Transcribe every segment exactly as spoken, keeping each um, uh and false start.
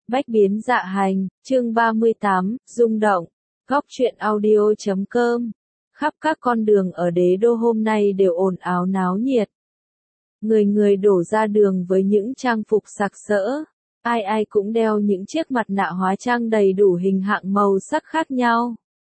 Bách biến dạ hành, chương ba mươi tám, rung động. Góc truyện audio chấm com. Khắp các con đường ở đế đô hôm nay đều ồn ào náo nhiệt. Người người đổ ra đường với những trang phục sặc sỡ. Ai ai cũng đeo những chiếc mặt nạ hóa trang đầy đủ hình hạng màu sắc khác nhau.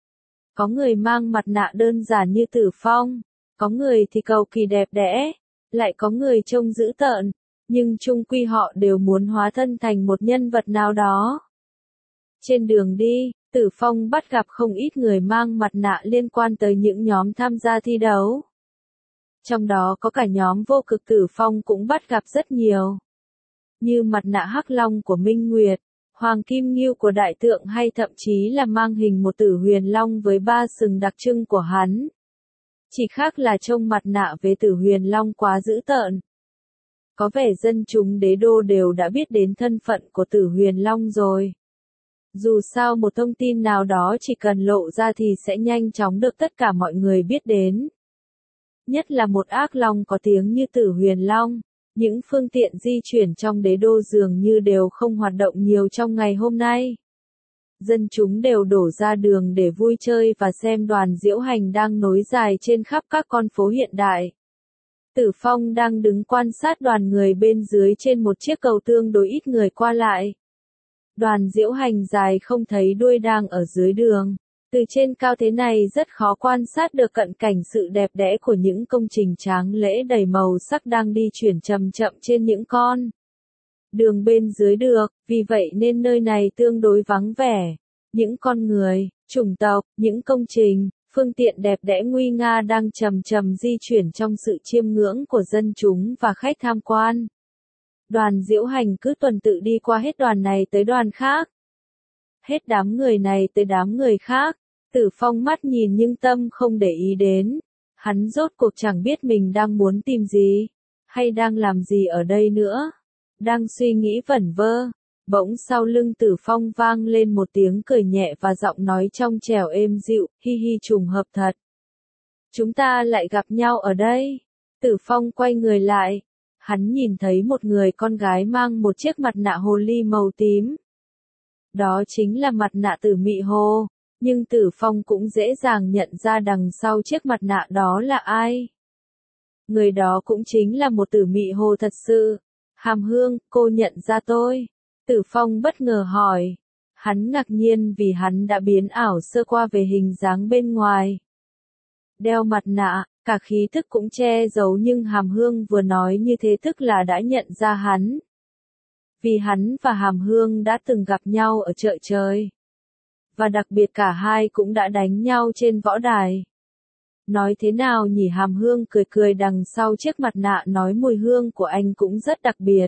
Có người mang mặt nạ đơn giản như Tử Phong, có người thì cầu kỳ đẹp đẽ, lại có người trông dữ tợn, nhưng chung quy họ đều muốn hóa thân thành một nhân vật nào đó. Trên đường đi, Tử Phong bắt gặp không ít người mang mặt nạ liên quan tới những nhóm tham gia thi đấu. Trong đó có cả nhóm vô cực Tử Phong cũng bắt gặp rất nhiều. Như mặt nạ Hắc Long của Minh Nguyệt, Hoàng Kim Ngưu của Đại Tượng hay thậm chí là mang hình một Tử Huyền Long với ba sừng đặc trưng của hắn. Chỉ khác là trông mặt nạ về Tử Huyền Long quá dữ tợn. Có vẻ dân chúng đế đô đều đã biết đến thân phận của Tử Huyền Long rồi. Dù sao một thông tin nào đó chỉ cần lộ ra thì sẽ nhanh chóng được tất cả mọi người biết đến. Nhất là một ác long có tiếng như Tử Huyền Long, những phương tiện di chuyển trong đế đô dường như đều không hoạt động nhiều trong ngày hôm nay. Dân chúng đều đổ ra đường để vui chơi và xem đoàn diễu hành đang nối dài trên khắp các con phố hiện đại. Tử Phong đang đứng quan sát đoàn người bên dưới trên một chiếc cầu tương đối ít người qua lại. Đoàn diễu hành dài không thấy đuôi đang ở dưới đường. Từ trên cao thế này rất khó quan sát được cận cảnh sự đẹp đẽ của những công trình tráng lễ đầy màu sắc đang đi chuyển chậm chậm trên những con đường bên dưới được, vì vậy nên nơi này tương đối vắng vẻ. Những con người, chủng tộc, những công trình, phương tiện đẹp đẽ nguy nga đang chậm chậm di chuyển trong sự chiêm ngưỡng của dân chúng và khách tham quan. Đoàn diễu hành cứ tuần tự đi qua hết đoàn này tới đoàn khác. Hết đám người này tới đám người khác. Tử Phong mắt nhìn nhưng tâm không để ý đến. Hắn rốt cuộc chẳng biết mình đang muốn tìm gì, hay đang làm gì ở đây nữa. Đang suy nghĩ vẩn vơ, bỗng sau lưng Tử Phong vang lên một tiếng cười nhẹ và giọng nói trong trẻo êm dịu, hi hi trùng hợp thật. Chúng ta lại gặp nhau ở đây. Tử Phong quay người lại. Hắn nhìn thấy một người con gái mang một chiếc mặt nạ hồ ly màu tím. Đó chính là mặt nạ Tử Mị Hồ, nhưng Tử Phong cũng dễ dàng nhận ra đằng sau chiếc mặt nạ đó là ai. Người đó cũng chính là một Tử Mị Hồ thật sự. Hàm Hương, cô nhận ra tôi? Tử Phong bất ngờ hỏi. Hắn ngạc nhiên vì hắn đã biến ảo sơ qua về hình dáng bên ngoài. Đeo mặt nạ, cả khí thức cũng che giấu, nhưng Hàm Hương vừa nói như thế tức là đã nhận ra hắn. Vì hắn và Hàm Hương đã từng gặp nhau ở chợ trời. Và đặc biệt cả hai cũng đã đánh nhau trên võ đài. Nói thế nào nhỉ? Hàm Hương cười cười đằng sau chiếc mặt nạ nói mùi hương của anh cũng rất đặc biệt.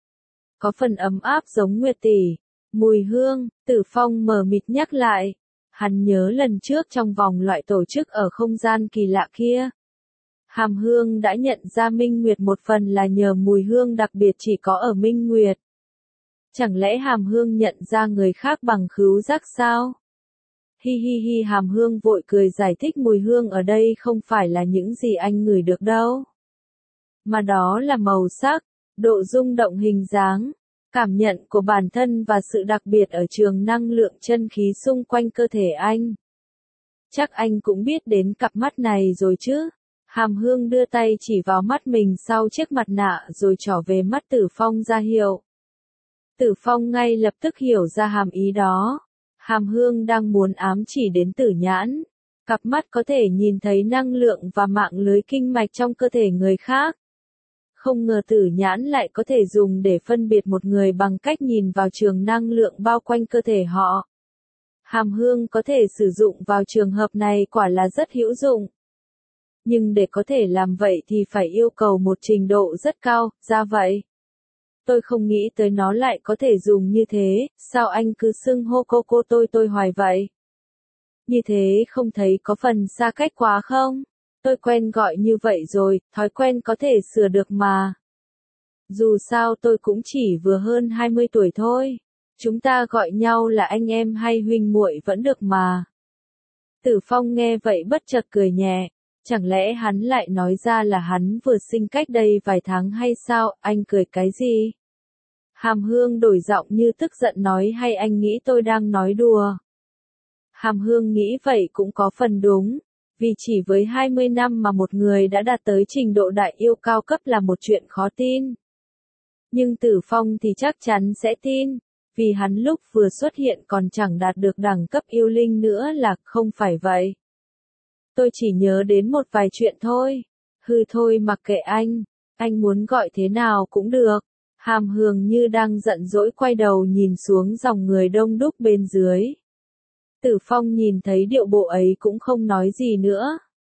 Có phần ấm áp giống Nguyệt tỷ. Mùi hương, Tử Phong mờ mịt nhắc lại. Hắn nhớ lần trước trong vòng loại tổ chức ở không gian kỳ lạ kia. Hàm Hương đã nhận ra Minh Nguyệt một phần là nhờ mùi hương đặc biệt chỉ có ở Minh Nguyệt. Chẳng lẽ Hàm Hương nhận ra người khác bằng khứu giác sao? Hi hi hi, Hàm Hương vội cười giải thích mùi hương ở đây không phải là những gì anh ngửi được đâu. Mà đó là màu sắc, độ rung động hình dáng, cảm nhận của bản thân và sự đặc biệt ở trường năng lượng chân khí xung quanh cơ thể anh. Chắc anh cũng biết đến cặp mắt này rồi chứ? Hàm Hương đưa tay chỉ vào mắt mình sau chiếc mặt nạ rồi trỏ về mắt Tử Phong ra hiệu. Tử Phong ngay lập tức hiểu ra hàm ý đó. Hàm Hương đang muốn ám chỉ đến Tử Nhãn. Cặp mắt có thể nhìn thấy năng lượng và mạng lưới kinh mạch trong cơ thể người khác. Không ngờ Tử Nhãn lại có thể dùng để phân biệt một người bằng cách nhìn vào trường năng lượng bao quanh cơ thể họ. Hàm Hương có thể sử dụng vào trường hợp này quả là rất hữu dụng. Nhưng để có thể làm vậy thì phải yêu cầu một trình độ rất cao, ra vậy. Tôi không nghĩ tới nó lại có thể dùng như thế, sao anh cứ xưng hô cô cô tôi tôi hoài vậy? Như thế không thấy có phần xa cách quá không? Tôi quen gọi như vậy rồi, thói quen có thể sửa được mà. Dù sao tôi cũng chỉ vừa hơn hai mươi tuổi thôi. Chúng ta gọi nhau là anh em hay huynh muội vẫn được mà. Tử Phong nghe vậy bất chợt cười nhẹ. Chẳng lẽ hắn lại nói ra là hắn vừa sinh cách đây vài tháng hay sao? Anh cười cái gì? Hàm Hương đổi giọng như tức giận nói hay anh nghĩ tôi đang nói đùa. Hàm Hương nghĩ vậy cũng có phần đúng, vì chỉ với hai mươi năm mà một người đã đạt tới trình độ đại yêu cao cấp là một chuyện khó tin. Nhưng Tử Phong thì chắc chắn sẽ tin, vì hắn lúc vừa xuất hiện còn chẳng đạt được đẳng cấp yêu linh nữa là không phải vậy. Tôi chỉ nhớ đến một vài chuyện thôi. Hư thôi mặc kệ anh, anh muốn gọi thế nào cũng được. Hàm Hương như đang giận dỗi quay đầu nhìn xuống dòng người đông đúc bên dưới. Tử Phong nhìn thấy điệu bộ ấy cũng không nói gì nữa.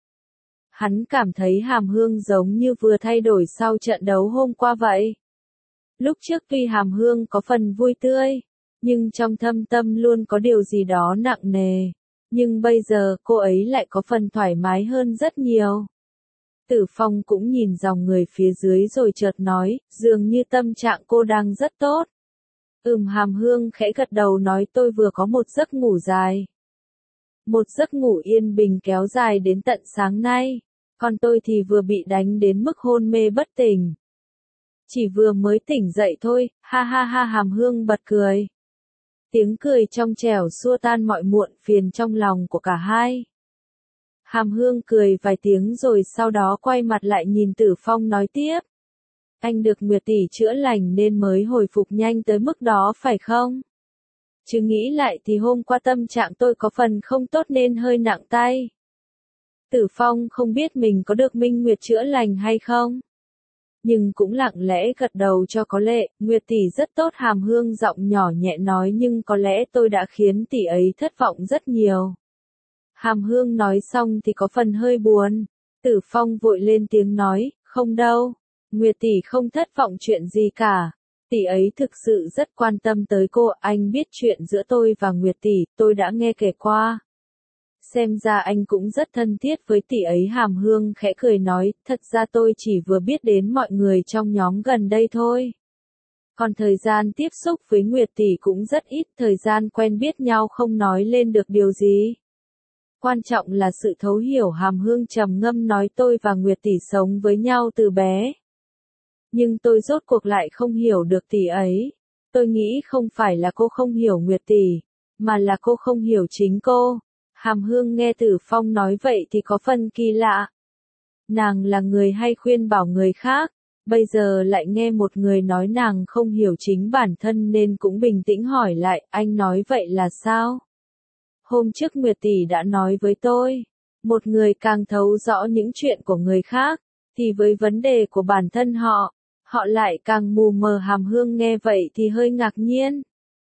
Hắn cảm thấy Hàm Hương giống như vừa thay đổi sau trận đấu hôm qua vậy. Lúc trước tuy Hàm Hương có phần vui tươi, nhưng trong thâm tâm luôn có điều gì đó nặng nề. Nhưng bây giờ cô ấy lại có phần thoải mái hơn rất nhiều. Tử Phong cũng nhìn dòng người phía dưới rồi chợt nói, dường như tâm trạng cô đang rất tốt. Ừm Hàm Hương khẽ gật đầu nói tôi vừa có một giấc ngủ dài. Một giấc ngủ yên bình kéo dài đến tận sáng nay, còn tôi thì vừa bị đánh đến mức hôn mê bất tỉnh. Chỉ vừa mới tỉnh dậy thôi, ha ha ha Hàm Hương bật cười. Tiếng cười trong trẻo xua tan mọi muộn phiền trong lòng của cả hai. Hàm Hương cười vài tiếng rồi sau đó quay mặt lại nhìn Tử Phong nói tiếp. Anh được Nguyệt tỷ chữa lành nên mới hồi phục nhanh tới mức đó phải không? Chứ nghĩ lại thì hôm qua tâm trạng tôi có phần không tốt nên hơi nặng tay. Tử Phong không biết mình có được Minh Nguyệt chữa lành hay không? Nhưng cũng lặng lẽ gật đầu cho có lệ, Nguyệt tỷ rất tốt. Hàm Hương giọng nhỏ nhẹ nói nhưng có lẽ tôi đã khiến tỷ ấy thất vọng rất nhiều. Hàm Hương nói xong thì có phần hơi buồn. Tử Phong vội lên tiếng nói, không đâu, Nguyệt tỷ không thất vọng chuyện gì cả. Tỷ ấy thực sự rất quan tâm tới cô, anh biết chuyện giữa tôi và Nguyệt tỷ, tôi đã nghe kể qua. Xem ra anh cũng rất thân thiết với tỷ ấy. Hàm Hương khẽ cười nói, thật ra tôi chỉ vừa biết đến mọi người trong nhóm gần đây thôi. Còn thời gian tiếp xúc với Nguyệt tỷ cũng rất ít, thời gian quen biết nhau không nói lên được điều gì. Quan trọng là sự thấu hiểu. Hàm Hương trầm ngâm nói tôi và Nguyệt tỷ sống với nhau từ bé. Nhưng tôi rốt cuộc lại không hiểu được tỷ ấy. Tôi nghĩ không phải là cô không hiểu Nguyệt tỷ, mà là cô không hiểu chính cô. Hàm Hương nghe Tử Phong nói vậy thì có phần kỳ lạ. Nàng là người hay khuyên bảo người khác, bây giờ lại nghe một người nói nàng không hiểu chính bản thân nên cũng bình tĩnh hỏi lại, anh nói vậy là sao? Hôm trước Nguyệt tỷ đã nói với tôi, một người càng thấu rõ những chuyện của người khác, thì với vấn đề của bản thân họ, họ lại càng mù mờ. Hàm Hương nghe vậy thì hơi ngạc nhiên.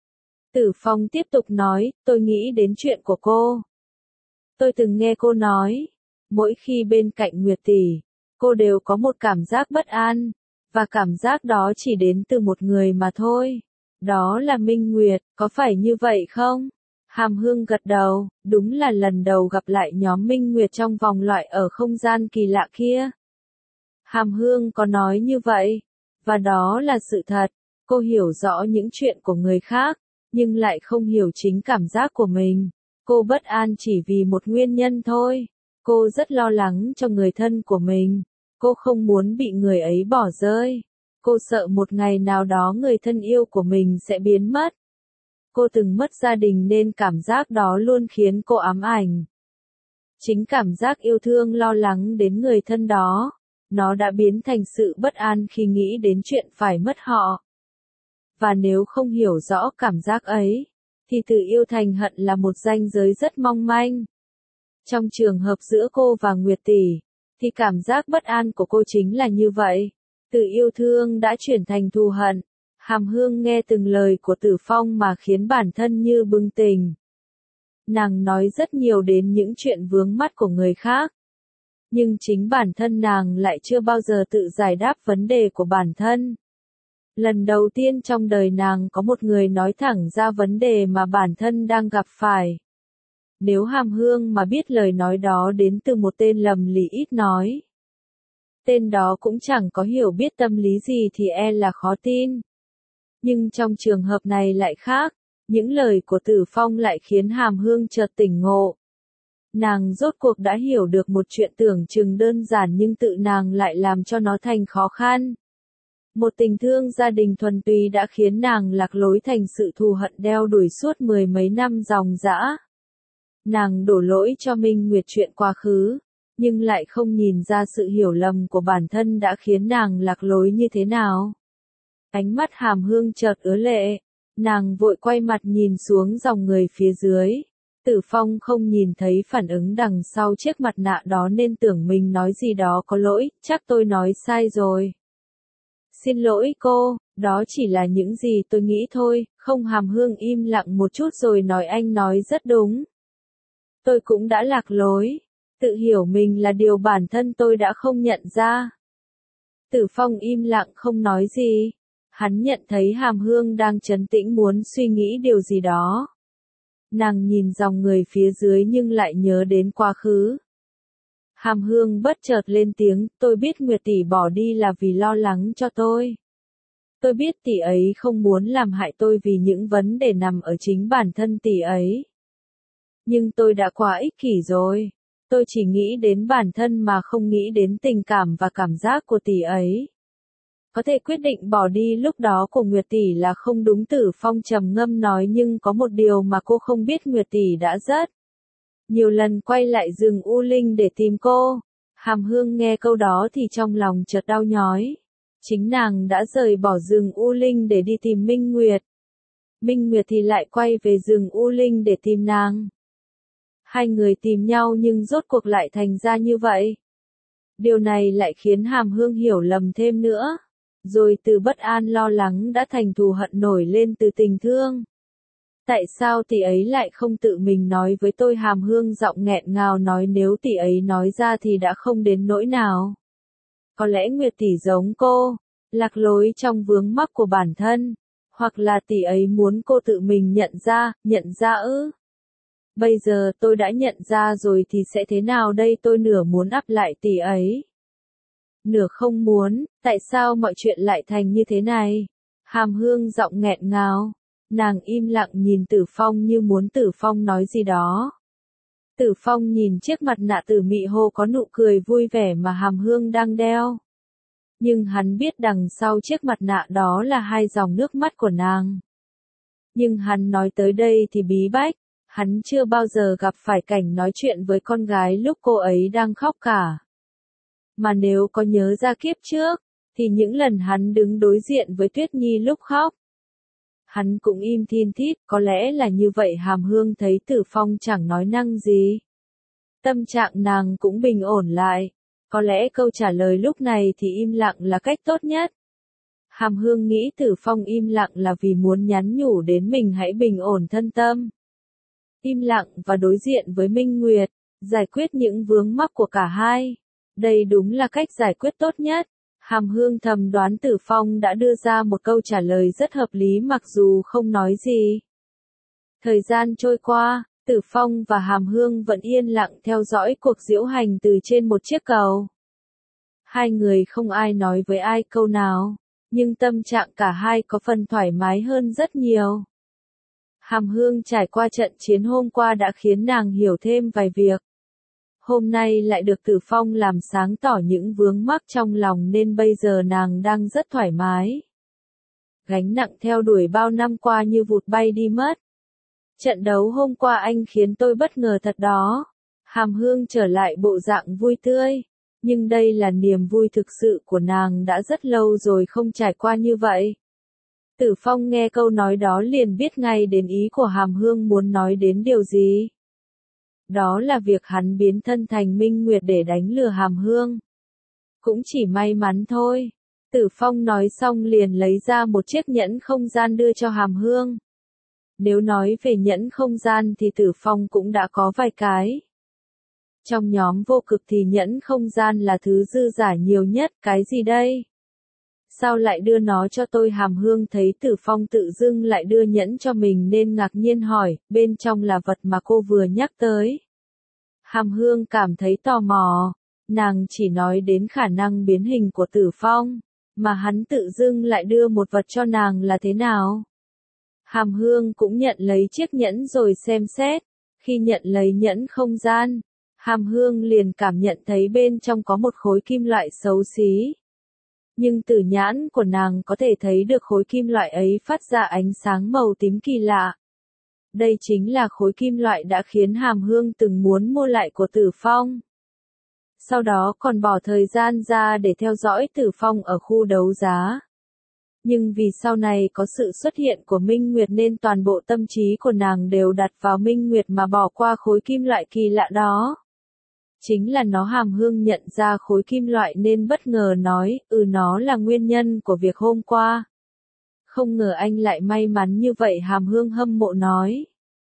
Tử Phong tiếp tục nói, tôi nghĩ đến chuyện của cô. Tôi từng nghe cô nói, mỗi khi bên cạnh Nguyệt tỷ, cô đều có một cảm giác bất an, và cảm giác đó chỉ đến từ một người mà thôi. Đó là Minh Nguyệt, có phải như vậy không? Hàm Hương gật đầu, đúng là lần đầu gặp lại nhóm Minh Nguyệt trong vòng loại ở không gian kỳ lạ kia. Hàm Hương có nói như vậy, và đó là sự thật. Cô hiểu rõ những chuyện của người khác, nhưng lại không hiểu chính cảm giác của mình. Cô bất an chỉ vì một nguyên nhân thôi. Cô rất lo lắng cho người thân của mình. Cô không muốn bị người ấy bỏ rơi. Cô sợ một ngày nào đó người thân yêu của mình sẽ biến mất. Cô từng mất gia đình nên cảm giác đó luôn khiến cô ám ảnh. Chính cảm giác yêu thương lo lắng đến người thân đó, nó đã biến thành sự bất an khi nghĩ đến chuyện phải mất họ. Và nếu không hiểu rõ cảm giác ấy, thì từ yêu thành hận là một ranh giới rất mong manh. Trong trường hợp giữa cô và Nguyệt tỷ, thì cảm giác bất an của cô chính là như vậy. Từ yêu thương đã chuyển thành thù hận. Hàm Hương nghe từng lời của Tử Phong mà khiến bản thân như bừng tỉnh. Nàng nói rất nhiều đến những chuyện vướng mắc của người khác. Nhưng chính bản thân nàng lại chưa bao giờ tự giải đáp vấn đề của bản thân. Lần đầu tiên trong đời nàng có một người nói thẳng ra vấn đề mà bản thân đang gặp phải. Nếu Hàm Hương mà biết lời nói đó đến từ một tên lầm lì ít nói, tên đó cũng chẳng có hiểu biết tâm lý gì thì e là khó tin. Nhưng trong trường hợp này lại khác, những lời của Tử Phong lại khiến Hàm Hương chợt tỉnh ngộ. Nàng rốt cuộc đã hiểu được một chuyện tưởng chừng đơn giản nhưng tự nàng lại làm cho nó thành khó khăn. Một tình thương gia đình thuần túy đã khiến nàng lạc lối thành sự thù hận đeo đuổi suốt mười mấy năm dòng dã. Nàng đổ lỗi cho Minh Nguyệt chuyện quá khứ, nhưng lại không nhìn ra sự hiểu lầm của bản thân đã khiến nàng lạc lối như thế nào. Ánh mắt Hàm Hương chợt ứa lệ, nàng vội quay mặt nhìn xuống dòng người phía dưới. Tử Phong không nhìn thấy phản ứng đằng sau chiếc mặt nạ đó nên tưởng mình nói gì đó có lỗi, chắc tôi nói sai rồi. Xin lỗi cô, đó chỉ là những gì tôi nghĩ thôi, không. Hàm Hương im lặng một chút rồi nói anh nói rất đúng. Tôi cũng đã lạc lối, tự hiểu mình là điều bản thân tôi đã không nhận ra. Tử Phong im lặng không nói gì, hắn nhận thấy Hàm Hương đang trấn tĩnh muốn suy nghĩ điều gì đó. Nàng nhìn dòng người phía dưới nhưng lại nhớ đến quá khứ. Hàm Hương bất chợt lên tiếng, tôi biết Nguyệt tỷ bỏ đi là vì lo lắng cho tôi. Tôi biết tỷ ấy không muốn làm hại tôi vì những vấn đề nằm ở chính bản thân tỷ ấy. Nhưng tôi đã quá ích kỷ rồi. Tôi chỉ nghĩ đến bản thân mà không nghĩ đến tình cảm và cảm giác của tỷ ấy. Có thể quyết định bỏ đi lúc đó của Nguyệt tỷ là không đúng. Tử Phong trầm ngâm nói, nhưng có một điều mà cô không biết, Nguyệt tỷ đã rất nhiều lần quay lại rừng U Linh để tìm cô. Hàm Hương nghe câu đó thì trong lòng chợt đau nhói. Chính nàng đã rời bỏ rừng U Linh để đi tìm Minh Nguyệt. Minh Nguyệt thì lại quay về rừng U Linh để tìm nàng. Hai người tìm nhau nhưng rốt cuộc lại thành ra như vậy. Điều này lại khiến Hàm Hương hiểu lầm thêm nữa. Rồi từ bất an lo lắng đã thành thù hận nổi lên từ tình thương. Tại sao tỷ ấy lại không tự mình nói với tôi? Hàm Hương giọng nghẹn ngào nói, nếu tỷ ấy nói ra thì đã không đến nỗi nào. Có lẽ Nguyệt tỷ giống cô, lạc lối trong vướng mắc của bản thân, hoặc là tỷ ấy muốn cô tự mình nhận ra, nhận ra ư? Bây giờ tôi đã nhận ra rồi thì sẽ thế nào đây? Tôi nửa muốn áp lại tỷ ấy, nửa không muốn. Tại sao mọi chuyện lại thành như thế này? Hàm Hương giọng nghẹn ngào. Nàng im lặng nhìn Tử Phong như muốn Tử Phong nói gì đó. Tử Phong nhìn chiếc mặt nạ Tử Mị Hồ có nụ cười vui vẻ mà Hàm Hương đang đeo. Nhưng hắn biết đằng sau chiếc mặt nạ đó là hai dòng nước mắt của nàng. Nhưng hắn nói tới đây thì bí bách. Hắn chưa bao giờ gặp phải cảnh nói chuyện với con gái lúc cô ấy đang khóc cả. Mà nếu có nhớ ra kiếp trước, thì những lần hắn đứng đối diện với Tuyết Nhi lúc khóc, hắn cũng im thin thít. Có lẽ là như vậy. Hàm Hương thấy Tử Phong chẳng nói năng gì, tâm trạng nàng cũng bình ổn lại. Có lẽ câu trả lời lúc này thì im lặng là cách tốt nhất. Hàm Hương nghĩ Tử Phong im lặng là vì muốn nhắn nhủ đến mình hãy bình ổn thân tâm. Im lặng và đối diện với Minh Nguyệt, giải quyết những vướng mắc của cả hai. Đây đúng là cách giải quyết tốt nhất. Hàm Hương thầm đoán Tử Phong đã đưa ra một câu trả lời rất hợp lý mặc dù không nói gì. Thời gian trôi qua, Tử Phong và Hàm Hương vẫn yên lặng theo dõi cuộc diễu hành từ trên một chiếc cầu. Hai người không ai nói với ai câu nào, nhưng tâm trạng cả hai có phần thoải mái hơn rất nhiều. Hàm Hương trải qua trận chiến hôm qua đã khiến nàng hiểu thêm vài việc. Hôm nay lại được Tử Phong làm sáng tỏ những vướng mắc trong lòng nên bây giờ nàng đang rất thoải mái. Gánh nặng theo đuổi bao năm qua như vụt bay đi mất. Trận đấu hôm qua anh khiến tôi bất ngờ thật đó. Hàm Hương trở lại bộ dạng vui tươi. Nhưng đây là niềm vui thực sự của nàng, đã rất lâu rồi không trải qua như vậy. Tử Phong nghe câu nói đó liền biết ngay đến ý của Hàm Hương muốn nói đến điều gì. Đó là việc hắn biến thân thành Minh Nguyệt để đánh lừa Hàm Hương. Cũng chỉ may mắn thôi. Tử Phong nói xong liền lấy ra một chiếc nhẫn không gian đưa cho Hàm Hương. Nếu nói về nhẫn không gian thì Tử Phong cũng đã có vài cái. Trong nhóm vô cực thì nhẫn không gian là thứ dư giả nhiều nhất. Cái gì đây? Sao lại đưa nó cho tôi? Hàm Hương thấy Tử Phong tự dưng lại đưa nhẫn cho mình nên ngạc nhiên hỏi, bên trong là vật mà cô vừa nhắc tới. Hàm Hương cảm thấy tò mò, nàng chỉ nói đến khả năng biến hình của Tử Phong, mà hắn tự dưng lại đưa một vật cho nàng là thế nào? Hàm Hương cũng nhận lấy chiếc nhẫn rồi xem xét, khi nhận lấy nhẫn không gian, Hàm Hương liền cảm nhận thấy bên trong có một khối kim loại xấu xí. Nhưng từ nhãn của nàng có thể thấy được khối kim loại ấy phát ra ánh sáng màu tím kỳ lạ. Đây chính là khối kim loại đã khiến Hàm Hương từng muốn mua lại của Tử Phong. Sau đó còn bỏ thời gian ra để theo dõi Tử Phong ở khu đấu giá. Nhưng vì sau này có sự xuất hiện của Minh Nguyệt nên toàn bộ tâm trí của nàng đều đặt vào Minh Nguyệt mà bỏ qua khối kim loại kỳ lạ đó. Chính là nó. Hàm Hương nhận ra khối kim loại nên bất ngờ nói, ừ nó là nguyên nhân của việc hôm qua. Không ngờ anh lại may mắn như vậy. Hàm Hương hâm mộ nói.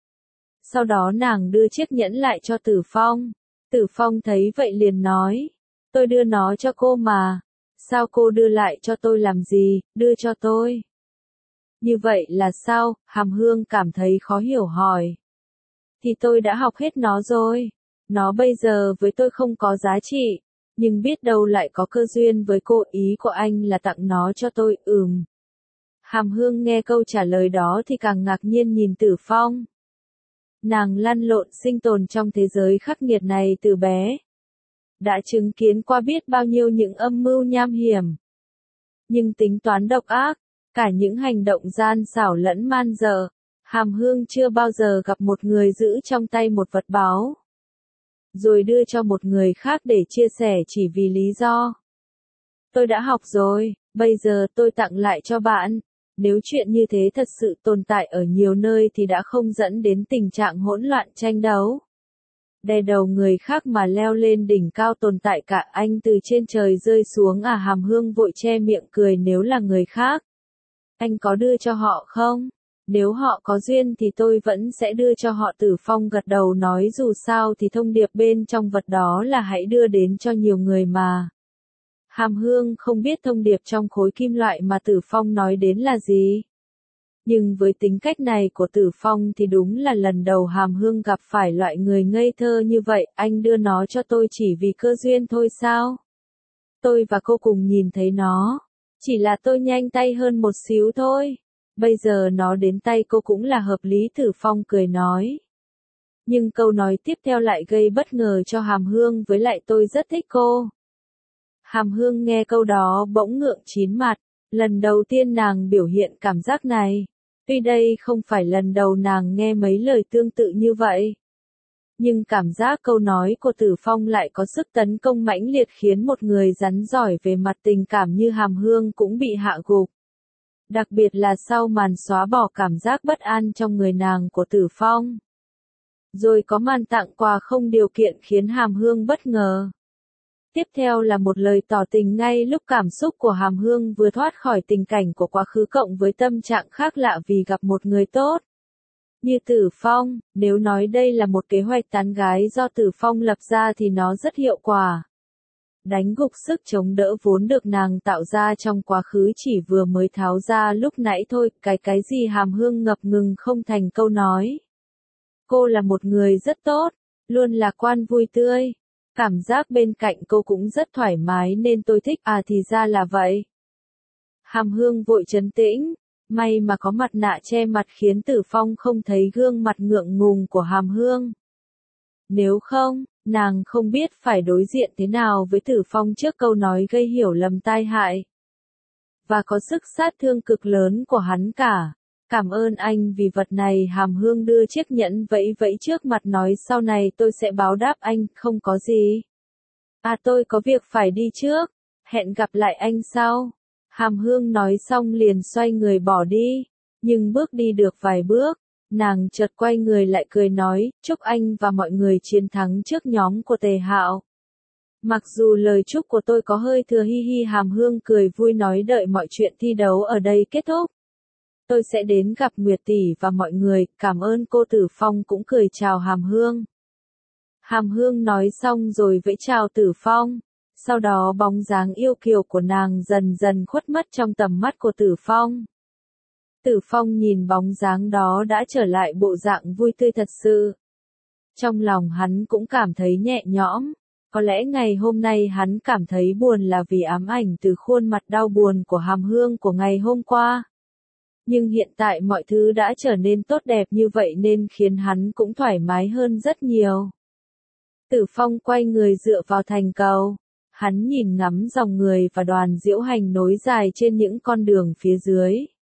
Sau đó nàng đưa chiếc nhẫn lại cho Tử Phong. Tử Phong thấy vậy liền nói, tôi đưa nó cho cô mà. Sao cô đưa lại cho tôi làm gì, đưa cho tôi? Như vậy là sao? Hàm Hương cảm thấy khó hiểu hỏi. Thì tôi đã học hết nó rồi. Nó bây giờ với tôi không có giá trị. Nhưng biết đâu lại có cơ duyên với cô. Ý của anh là tặng nó cho tôi. Ừm. Hàm Hương nghe câu trả lời đó thì càng ngạc nhiên nhìn Tử Phong. Nàng lăn lộn sinh tồn trong thế giới khắc nghiệt này từ bé. Đã chứng kiến qua biết bao nhiêu những âm mưu nham hiểm. Nhưng tính toán độc ác, cả những hành động gian xảo lẫn man dợ, Hàm Hương chưa bao giờ gặp một người giữ trong tay một vật báu. Rồi đưa cho một người khác để chia sẻ chỉ vì lý do. Tôi đã học rồi, bây giờ tôi tặng lại cho bạn. Nếu chuyện như thế thật sự tồn tại ở nhiều nơi thì đã không dẫn đến tình trạng hỗn loạn tranh đấu. Đè đầu người khác mà leo lên đỉnh cao tồn tại cả. Anh từ trên trời rơi xuống à? Hàm Hương vội che miệng cười. Nếu là người khác, anh có đưa cho họ không? Nếu họ có duyên thì tôi vẫn sẽ đưa cho họ. Tử Phong gật đầu nói dù sao thì thông điệp bên trong vật đó là hãy đưa đến cho nhiều người mà. Hàm Hương không biết thông điệp trong khối kim loại mà Tử Phong nói đến là gì. Nhưng với tính cách này của Tử Phong thì đúng là lần đầu Hàm Hương gặp phải loại người ngây thơ như vậy. Anh đưa nó cho tôi chỉ vì cơ duyên thôi sao? Tôi và cô cùng nhìn thấy nó. Chỉ là tôi nhanh tay hơn một xíu thôi. Bây giờ nó đến tay cô cũng là hợp lý. Tử Phong cười nói. Nhưng câu nói tiếp theo lại gây bất ngờ cho Hàm Hương. Với lại tôi rất thích cô. Hàm Hương nghe câu đó bỗng ngượng chín mặt. Lần đầu tiên nàng biểu hiện cảm giác này. Tuy đây không phải lần đầu nàng nghe mấy lời tương tự như vậy. Nhưng cảm giác câu nói của Tử Phong lại có sức tấn công mãnh liệt khiến một người rắn giỏi về mặt tình cảm như Hàm Hương cũng bị hạ gục. Đặc biệt là sau màn xóa bỏ cảm giác bất an trong người nàng của Tử Phong. Rồi có màn tặng quà không điều kiện khiến Hàm Hương bất ngờ. Tiếp theo là một lời tỏ tình ngay lúc cảm xúc của Hàm Hương vừa thoát khỏi tình cảnh của quá khứ cộng với tâm trạng khác lạ vì gặp một người tốt. Như Tử Phong, nếu nói đây là một kế hoạch tán gái do Tử Phong lập ra thì nó rất hiệu quả. Đánh gục sức chống đỡ vốn được nàng tạo ra trong quá khứ chỉ vừa mới tháo ra lúc nãy thôi. Cái cái gì? Hàm Hương ngập ngừng không thành câu nói. Cô là một người rất tốt, luôn lạc quan vui tươi. Cảm giác bên cạnh cô cũng rất thoải mái nên tôi thích. À thì ra là vậy. Hàm Hương vội trấn tĩnh. May mà có mặt nạ che mặt khiến Tử Phong không thấy gương mặt ngượng ngùng của Hàm Hương. Nếu không, nàng không biết phải đối diện thế nào với Tử Phong trước câu nói gây hiểu lầm tai hại. Và có sức sát thương cực lớn của hắn cả. Cảm ơn anh vì vật này. Hàm Hương đưa chiếc nhẫn vẫy vẫy trước mặt nói sau này tôi sẽ báo đáp anh. Không có gì. À tôi có việc phải đi trước. Hẹn gặp lại anh sau. Hàm Hương nói xong liền xoay người bỏ đi. Nhưng bước đi được vài bước, nàng chợt quay người lại cười nói, chúc anh và mọi người chiến thắng trước nhóm của Tề Hạo. Mặc dù lời chúc của tôi có hơi thừa hi hi. Hàm Hương cười vui nói đợi mọi chuyện thi đấu ở đây kết thúc. Tôi sẽ đến gặp Nguyệt tỷ và mọi người. Cảm ơn cô. Tử Phong cũng cười chào Hàm Hương. Hàm Hương nói xong rồi vẫy chào Tử Phong. Sau đó bóng dáng yêu kiều của nàng dần dần khuất mất trong tầm mắt của Tử Phong. Tử Phong nhìn bóng dáng đó đã trở lại bộ dạng vui tươi thật sự. Trong lòng hắn cũng cảm thấy nhẹ nhõm. Có lẽ ngày hôm nay hắn cảm thấy buồn là vì ám ảnh từ khuôn mặt đau buồn của Hàm Hương của ngày hôm qua. Nhưng hiện tại mọi thứ đã trở nên tốt đẹp như vậy nên khiến hắn cũng thoải mái hơn rất nhiều. Tử Phong quay người dựa vào thành cầu. Hắn nhìn ngắm dòng người và đoàn diễu hành nối dài trên những con đường phía dưới.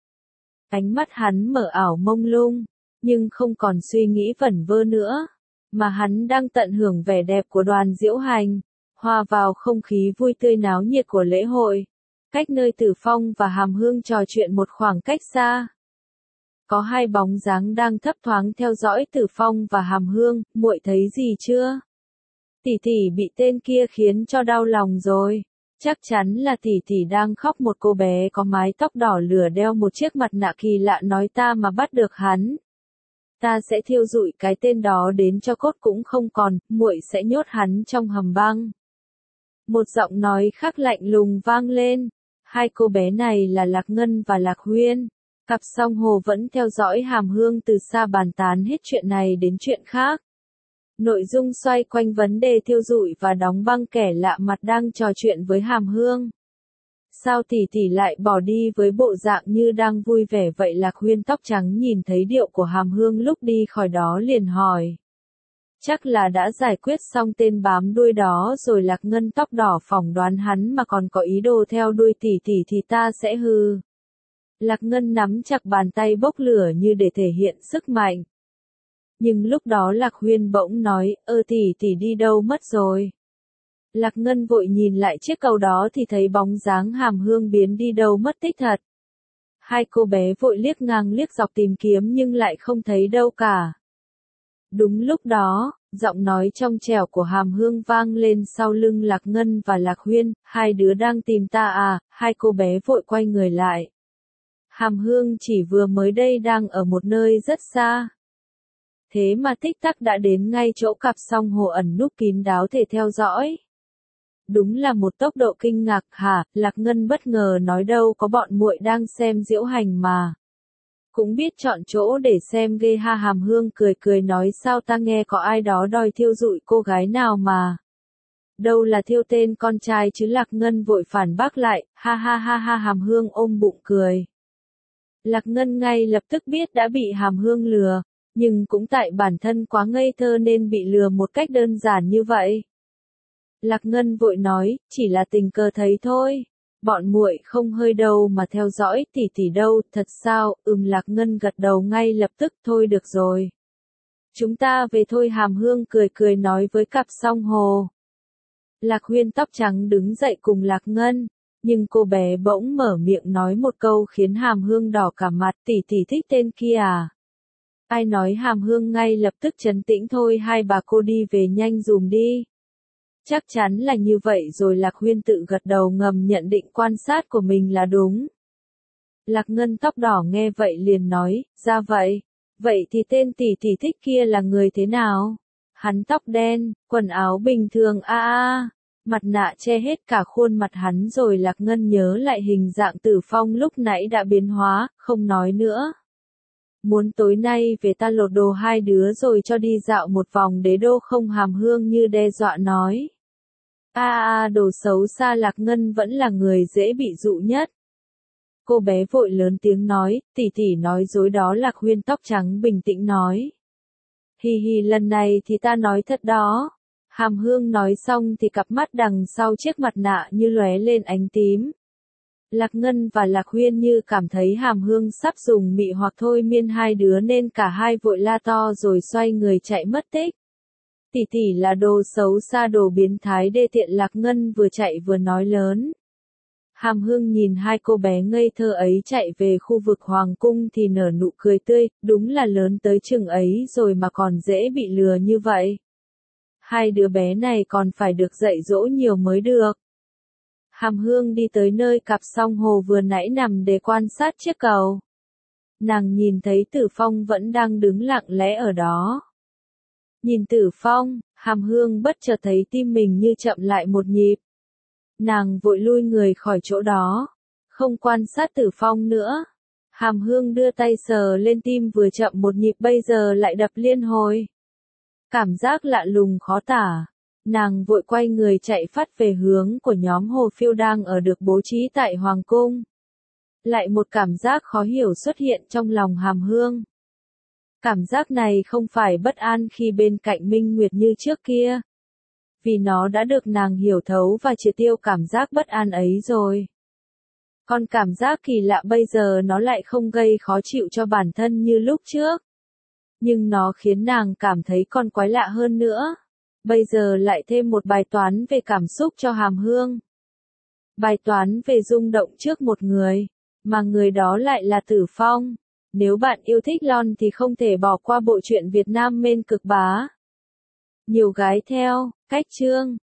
Ánh mắt hắn mở ảo mông lung, nhưng không còn suy nghĩ vẩn vơ nữa, mà hắn đang tận hưởng vẻ đẹp của đoàn diễu hành, hòa vào không khí vui tươi náo nhiệt của lễ hội. Cách nơi Tử Phong và Hàm Hương trò chuyện một khoảng cách xa, có hai bóng dáng đang thấp thoáng theo dõi Tử Phong và Hàm Hương. Muội thấy gì chưa? Tỷ tỷ bị tên kia khiến cho đau lòng rồi. Chắc chắn là tỷ tỷ đang khóc. Một cô bé có mái tóc đỏ lửa đeo một chiếc mặt nạ kỳ lạ nói ta mà bắt được hắn, ta sẽ thiêu rụi cái tên đó đến cho cốt cũng không còn, muội sẽ nhốt hắn trong hầm băng. Một giọng nói khác lạnh lùng vang lên. Hai cô bé này là Lạc Ngân và Lạc Huyên. Cặp song hồ vẫn theo dõi Hàm Hương từ xa, bàn tán hết chuyện này đến chuyện khác. Nội dung xoay quanh vấn đề thiêu rụi và đóng băng. Kẻ lạ mặt đang trò chuyện với Hàm Hương. Sao tỷ tỷ lại bỏ đi với bộ dạng như đang vui vẻ vậy? Lạc Huyên tóc trắng nhìn thấy điệu của Hàm Hương lúc đi khỏi đó liền hỏi. Chắc là đã giải quyết xong tên bám đuôi đó rồi. Lạc Ngân tóc đỏ phỏng đoán hắn mà còn có ý đồ theo đuôi tỷ tỷ thì ta sẽ hư. Lạc Ngân nắm chặt bàn tay bốc lửa như để thể hiện sức mạnh. Nhưng lúc đó Lạc Huyên bỗng nói, ơ tỷ tỷ đi đâu mất rồi? Lạc Ngân vội nhìn lại chiếc cầu đó thì thấy bóng dáng Hàm Hương biến đi đâu mất tích thật. Hai cô bé vội liếc ngang liếc dọc tìm kiếm nhưng lại không thấy đâu cả. Đúng lúc đó, giọng nói trong trẻo của Hàm Hương vang lên sau lưng Lạc Ngân và Lạc Huyên, hai đứa đang tìm ta à? Hai cô bé vội quay người lại. Hàm Hương chỉ vừa mới đây đang ở một nơi rất xa. Thế mà tích tắc đã đến ngay chỗ cặp song hồ ẩn núp kín đáo để theo dõi. Đúng là một tốc độ kinh ngạc hả? Lạc Ngân bất ngờ nói đâu có bọn muội đang xem diễu hành mà. Cũng biết chọn chỗ để xem ghê ha. Hàm Hương cười cười nói sao ta nghe có ai đó đòi thiêu rụi cô gái nào mà. Đâu là thiêu tên con trai chứ. Lạc Ngân vội phản bác lại, ha ha ha ha. Hàm Hương ôm bụng cười. Lạc Ngân ngay lập tức biết đã bị Hàm Hương lừa, nhưng cũng tại bản thân quá ngây thơ nên bị lừa một cách đơn giản như vậy. Lạc Ngân vội nói, chỉ là tình cờ thấy thôi. Bọn muội không hơi đâu mà theo dõi tỷ tỷ đâu. Thật sao? Ừm. Lạc Ngân gật đầu ngay lập tức. Thôi được rồi, chúng ta về thôi. Hàm Hương cười cười nói với cặp song hồ. Lạc Huyên tóc trắng đứng dậy cùng Lạc Ngân, nhưng cô bé bỗng mở miệng nói một câu khiến Hàm Hương đỏ cả mặt. Tỷ tỷ thích tên kia à? Ai nói? Hàm Hương ngay lập tức trấn tĩnh. Thôi hai bà cô đi về nhanh dùm đi. Chắc chắn là như vậy rồi. Lạc Huyên tự gật đầu ngầm nhận định quan sát của mình là đúng. Lạc Ngân tóc đỏ nghe vậy liền nói, ra vậy. Vậy thì tên tỷ tỷ thích kia là người thế nào? Hắn tóc đen, quần áo bình thường a a, mặt nạ che hết cả khuôn mặt hắn rồi. Lạc Ngân nhớ lại hình dạng Tử Phong lúc nãy đã biến hóa, không nói nữa. Muốn tối nay về ta lột đồ hai đứa rồi cho đi dạo một vòng đế đô không? Hàm Hương như đe dọa nói. A a, đồ xấu xa. Lạc Ngân vẫn là người dễ bị dụ nhất. Cô bé vội lớn tiếng nói, tỷ tỷ nói dối đó. Lạc Huyên tóc trắng bình tĩnh nói. Hi hi, lần này thì ta nói thật đó. Hàm Hương nói xong thì cặp mắt đằng sau chiếc mặt nạ như lóe lên ánh tím. Lạc Ngân và Lạc Huyên như cảm thấy Hàm Hương sắp dùng mị hoặc thôi miên hai đứa nên cả hai vội la to rồi xoay người chạy mất tích. Tỷ tỷ là đồ xấu xa, đồ biến thái đê tiện. Lạc Ngân vừa chạy vừa nói lớn. Hàm Hương nhìn hai cô bé ngây thơ ấy chạy về khu vực Hoàng Cung thì nở nụ cười tươi, đúng là lớn tới chừng ấy rồi mà còn dễ bị lừa như vậy. Hai đứa bé này còn phải được dạy dỗ nhiều mới được. Hàm Hương đi tới nơi cặp song hồ vừa nãy nằm để quan sát chiếc cầu. Nàng nhìn thấy Tử Phong vẫn đang đứng lặng lẽ ở đó. Nhìn Tử Phong, Hàm Hương bất chợt thấy tim mình như chậm lại một nhịp. Nàng vội lui người khỏi chỗ đó, không quan sát Tử Phong nữa. Hàm Hương đưa tay sờ lên tim vừa chậm một nhịp bây giờ lại đập liên hồi. Cảm giác lạ lùng khó tả. Nàng vội quay người chạy phát về hướng của nhóm hồ phiêu đang ở được bố trí tại Hoàng Cung. Lại một cảm giác khó hiểu xuất hiện trong lòng Hàm Hương. Cảm giác này không phải bất an khi bên cạnh Minh Nguyệt như trước kia. vì nó đã được nàng hiểu thấu và triệt tiêu cảm giác bất an ấy rồi. Còn cảm giác kỳ lạ bây giờ nó lại không gây khó chịu cho bản thân như lúc trước. Nhưng nó khiến nàng cảm thấy còn quái lạ hơn nữa. Bây giờ lại thêm một bài toán về cảm xúc cho Hàm Hương. Bài toán về rung động trước một người, mà người đó lại là Tử Phong. Nếu bạn yêu thích Lon thì không thể bỏ qua bộ truyện Việt Nam Mên Cực Bá. Nhiều gái theo, cách chương.